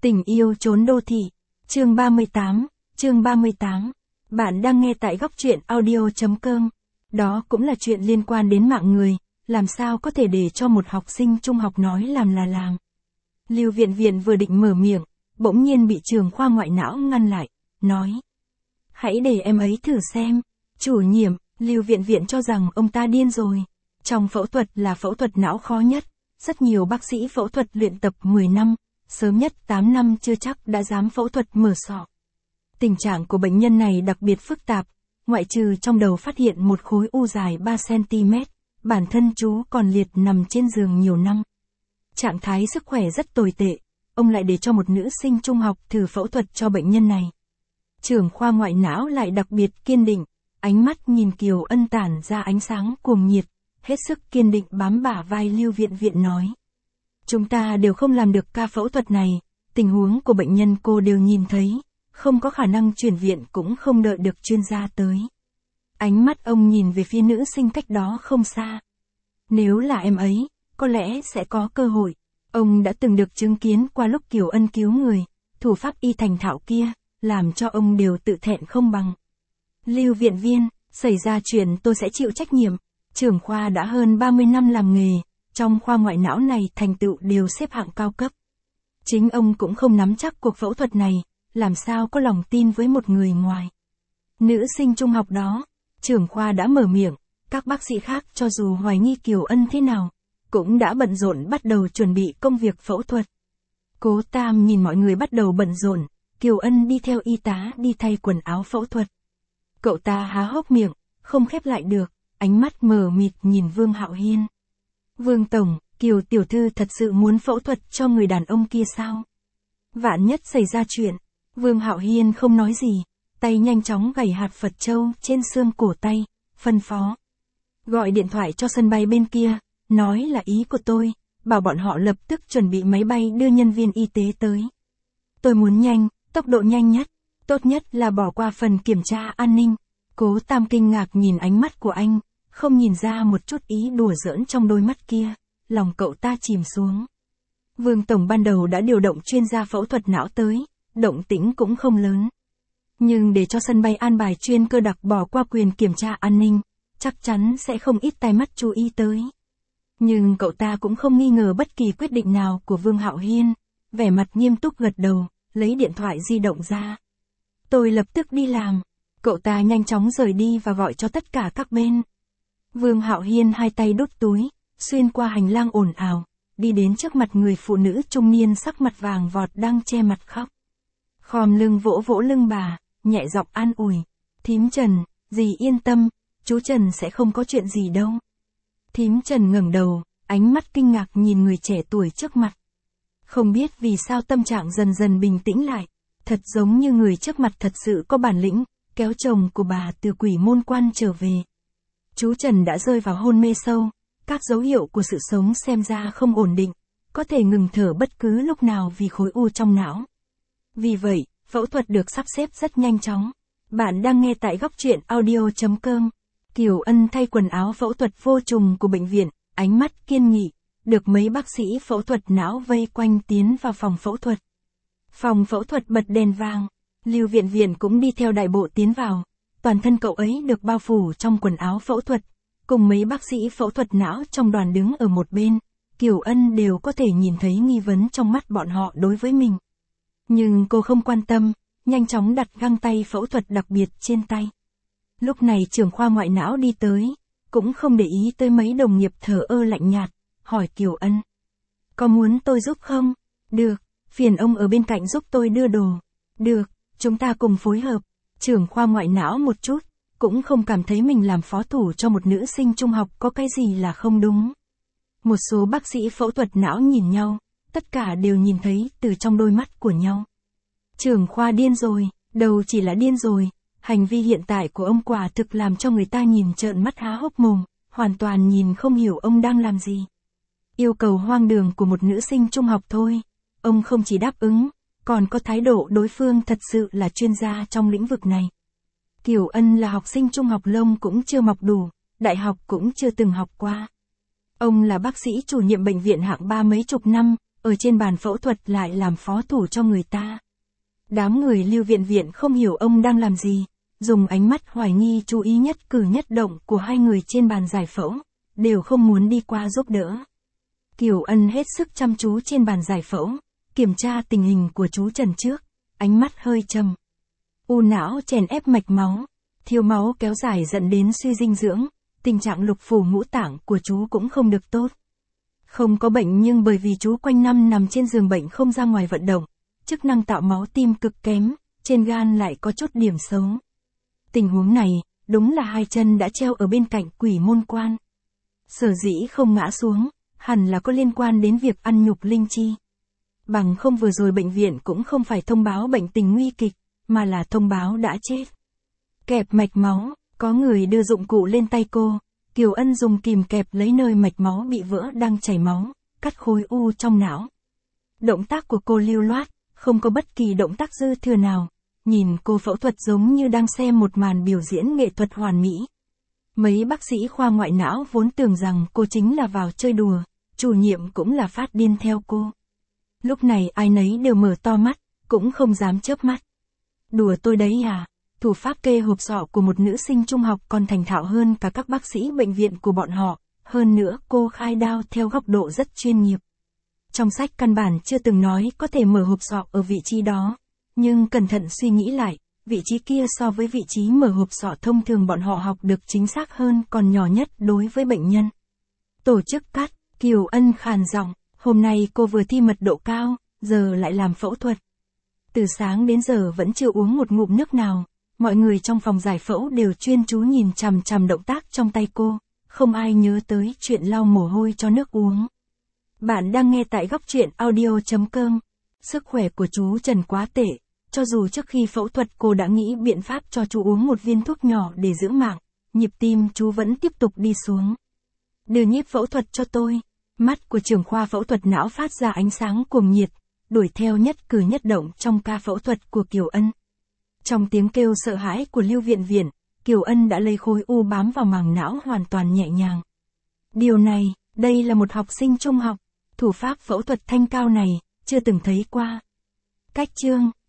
Tình yêu trốn đô thị. Chương 38. Bạn đang nghe tại góc truyện audio.com. Đó cũng là chuyện liên quan đến mạng người, làm sao có thể để cho một học sinh trung học nói làm là làm. Lưu Viện Viện vừa định mở miệng, bỗng nhiên bị trưởng khoa ngoại não ngăn lại, nói. Hãy để em ấy thử xem. Chủ nhiệm, Lưu Viện Viện cho rằng ông ta điên rồi. Trong phẫu thuật là phẫu thuật não khó nhất, rất nhiều bác sĩ phẫu thuật luyện tập 10 năm, sớm nhất 8 năm chưa chắc đã dám phẫu thuật mở sọ. Tình trạng của bệnh nhân này đặc biệt phức tạp, ngoại trừ trong đầu phát hiện một khối u dài 3cm, bản thân chú còn liệt nằm trên giường nhiều năm. Trạng thái sức khỏe rất tồi tệ, ông lại để cho một nữ sinh trung học thử phẫu thuật cho bệnh nhân này. Trưởng khoa ngoại não lại đặc biệt kiên định, ánh mắt nhìn Kiều Ân tản ra ánh sáng cuồng nhiệt, hết sức kiên định bám bả vai Lưu Viện Viện nói. Chúng ta đều không làm được ca phẫu thuật này, tình huống của bệnh nhân cô đều nhìn thấy, không có khả năng chuyển viện cũng không đợi được chuyên gia tới. Ánh mắt ông nhìn về phía nữ sinh cách đó không xa. Nếu là em ấy, có lẽ sẽ có cơ hội. Ông đã từng được chứng kiến qua lúc Kiều Ân cứu người, thủ pháp y thành thạo kia, làm cho ông đều tự thẹn không bằng. Lưu Viện Viên, xảy ra chuyện tôi sẽ chịu trách nhiệm. Trưởng khoa đã hơn 30 năm làm nghề, trong khoa ngoại não này thành tựu đều xếp hạng cao cấp. Chính ông cũng không nắm chắc cuộc phẫu thuật này, làm sao có lòng tin với một người ngoài. Nữ sinh trung học đó, trưởng khoa đã mở miệng, các bác sĩ khác cho dù hoài nghi Kiều Ân thế nào, cũng đã bận rộn bắt đầu chuẩn bị công việc phẫu thuật. Cố Tam nhìn mọi người bắt đầu bận rộn, Kiều Ân đi theo y tá đi thay quần áo phẫu thuật. Cậu ta há hốc miệng, không khép lại được, ánh mắt mờ mịt nhìn Vương Hạo Hiên. Vương Tổng, Kiều tiểu thư thật sự muốn phẫu thuật cho người đàn ông kia sao? Vạn nhất xảy ra chuyện, Vương Hạo Hiên không nói gì, tay nhanh chóng gảy hạt Phật châu trên xương cổ tay, phân phó. Gọi điện thoại cho sân bay bên kia, nói là ý của tôi, bảo bọn họ lập tức chuẩn bị máy bay đưa nhân viên y tế tới. Tôi muốn nhanh, tốc độ nhanh nhất, tốt nhất là bỏ qua phần kiểm tra an ninh. Cố Tam kinh ngạc nhìn ánh mắt của anh, không nhìn ra một chút ý đùa giỡn trong đôi mắt kia, lòng cậu ta chìm xuống. Vương Tổng ban đầu đã điều động chuyên gia phẫu thuật não tới, động tĩnh cũng không lớn. Nhưng để cho sân bay an bài chuyên cơ đặc bỏ qua quyền kiểm tra an ninh, chắc chắn sẽ không ít tai mắt chú ý tới. Nhưng cậu ta cũng không nghi ngờ bất kỳ quyết định nào của Vương Hạo Hiên, vẻ mặt nghiêm túc gật đầu, lấy điện thoại di động ra. Tôi lập tức đi làm. Cậu ta nhanh chóng rời đi và gọi cho tất cả các bên. Vương Hạo Hiên hai tay đút túi, xuyên qua hành lang ồn ào, đi đến trước mặt người phụ nữ trung niên sắc mặt vàng vọt đang che mặt khóc. Khom lưng vỗ vỗ lưng bà, nhẹ giọng an ủi. Thím Trần, dì yên tâm, chú Trần sẽ không có chuyện gì đâu. Thím Trần ngẩng đầu, ánh mắt kinh ngạc nhìn người trẻ tuổi trước mặt. Không biết vì sao tâm trạng dần dần bình tĩnh lại, thật giống như người trước mặt thật sự có bản lĩnh, kéo chồng của bà từ quỷ môn quan trở về. Chú Trần đã rơi vào hôn mê sâu, các dấu hiệu của sự sống xem ra không ổn định, có thể ngừng thở bất cứ lúc nào vì khối u trong não. Vì vậy, phẫu thuật được sắp xếp rất nhanh chóng. Bạn đang nghe tại góc truyện audio.com. Kiều Ân thay quần áo phẫu thuật vô trùng của bệnh viện, ánh mắt kiên nghị, được mấy bác sĩ phẫu thuật não vây quanh tiến vào phòng phẫu thuật. Phòng phẫu thuật bật đèn vàng, Lưu Viện Viện cũng đi theo đại bộ tiến vào, toàn thân cậu ấy được bao phủ trong quần áo phẫu thuật, cùng mấy bác sĩ phẫu thuật não trong đoàn đứng ở một bên, Kiều Ân đều có thể nhìn thấy nghi vấn trong mắt bọn họ đối với mình. Nhưng cô không quan tâm, nhanh chóng đặt găng tay phẫu thuật đặc biệt trên tay. Lúc này trưởng khoa ngoại não đi tới, cũng không để ý tới mấy đồng nghiệp thờ ơ lạnh nhạt, hỏi Kiều Ân. Có muốn tôi giúp không? Được, phiền ông ở bên cạnh giúp tôi đưa đồ. Được, chúng ta cùng phối hợp. Trưởng khoa ngoại não một chút, cũng không cảm thấy mình làm phó thủ cho một nữ sinh trung học có cái gì là không đúng. Một số bác sĩ phẫu thuật não nhìn nhau, tất cả đều nhìn thấy từ trong đôi mắt của nhau. Trưởng khoa điên rồi, đầu chỉ là điên rồi, hành vi hiện tại của ông quả thực làm cho người ta nhìn trợn mắt há hốc mồm, hoàn toàn nhìn không hiểu ông đang làm gì. Yêu cầu hoang đường của một nữ sinh trung học thôi, ông không chỉ đáp ứng, còn có thái độ đối phương thật sự là chuyên gia trong lĩnh vực này. Kiều Ân là học sinh trung học lông cũng chưa mọc đủ, đại học cũng chưa từng học qua. Ông là bác sĩ chủ nhiệm bệnh viện hạng 3 mấy chục năm, ở trên bàn phẫu thuật lại làm phó thủ cho người ta. Đám người Lưu viện không hiểu ông đang làm gì, dùng ánh mắt hoài nghi chú ý nhất cử nhất động của hai người trên bàn giải phẫu, đều không muốn đi qua giúp đỡ. Kiều Ân hết sức chăm chú trên bàn giải phẫu, kiểm tra tình hình của chú Trần trước, ánh mắt hơi trầm. U não chèn ép mạch máu, thiếu máu kéo dài dẫn đến suy dinh dưỡng, tình trạng lục phủ ngũ tạng của chú cũng không được tốt. Không có bệnh nhưng bởi vì chú quanh năm nằm trên giường bệnh không ra ngoài vận động, chức năng tạo máu tim cực kém, trên gan lại có chút điểm xấu. Tình huống này, đúng là hai chân đã treo ở bên cạnh quỷ môn quan. Sở dĩ không ngã xuống, hẳn là có liên quan đến việc ăn nhục linh chi. Bằng không vừa rồi bệnh viện cũng không phải thông báo bệnh tình nguy kịch, mà là thông báo đã chết. Kẹp mạch máu, có người đưa dụng cụ lên tay cô, Kiều Ân dùng kìm kẹp lấy nơi mạch máu bị vỡ đang chảy máu, cắt khối u trong não. Động tác của cô lưu loát, không có bất kỳ động tác dư thừa nào, nhìn cô phẫu thuật giống như đang xem một màn biểu diễn nghệ thuật hoàn mỹ. Mấy bác sĩ khoa ngoại não vốn tưởng rằng cô chính là vào chơi đùa, chủ nhiệm cũng là phát điên theo cô. Lúc này ai nấy đều mở to mắt, cũng không dám chớp mắt. Đùa tôi đấy à? Thủ pháp kê hộp sọ của một nữ sinh trung học còn thành thạo hơn cả các bác sĩ bệnh viện của bọn họ, hơn nữa cô khai đao theo góc độ rất chuyên nghiệp. Trong sách căn bản chưa từng nói có thể mở hộp sọ ở vị trí đó, nhưng cẩn thận suy nghĩ lại, vị trí kia so với vị trí mở hộp sọ thông thường bọn họ học được chính xác hơn còn nhỏ nhất đối với bệnh nhân. Tổ chức cắt, Kiều Ân khàn giọng, hôm nay cô vừa thi mật độ cao, giờ lại làm phẫu thuật. Từ sáng đến giờ vẫn chưa uống một ngụm nước nào, mọi người trong phòng giải phẫu đều chuyên chú nhìn chằm chằm động tác trong tay cô, không ai nhớ tới chuyện lau mồ hôi cho nước uống. Bạn đang nghe tại góc truyện audio.com. Sức khỏe của chú Trần quá tệ, cho dù trước khi phẫu thuật cô đã nghĩ biện pháp cho chú uống một viên thuốc nhỏ để giữ mạng, nhịp tim chú vẫn tiếp tục đi xuống. Đưa nhíp phẫu thuật cho tôi. Mắt của trưởng khoa phẫu thuật não phát ra ánh sáng cuồng nhiệt, đuổi theo nhất cử nhất động trong ca phẫu thuật của Kiều Ân. Trong tiếng kêu sợ hãi của Lưu viện, Kiều Ân đã lấy khối u bám vào màng não hoàn toàn nhẹ nhàng. Điều này, đây là một học sinh trung học, thủ pháp phẫu thuật thanh cao này, chưa từng thấy qua. Cách chương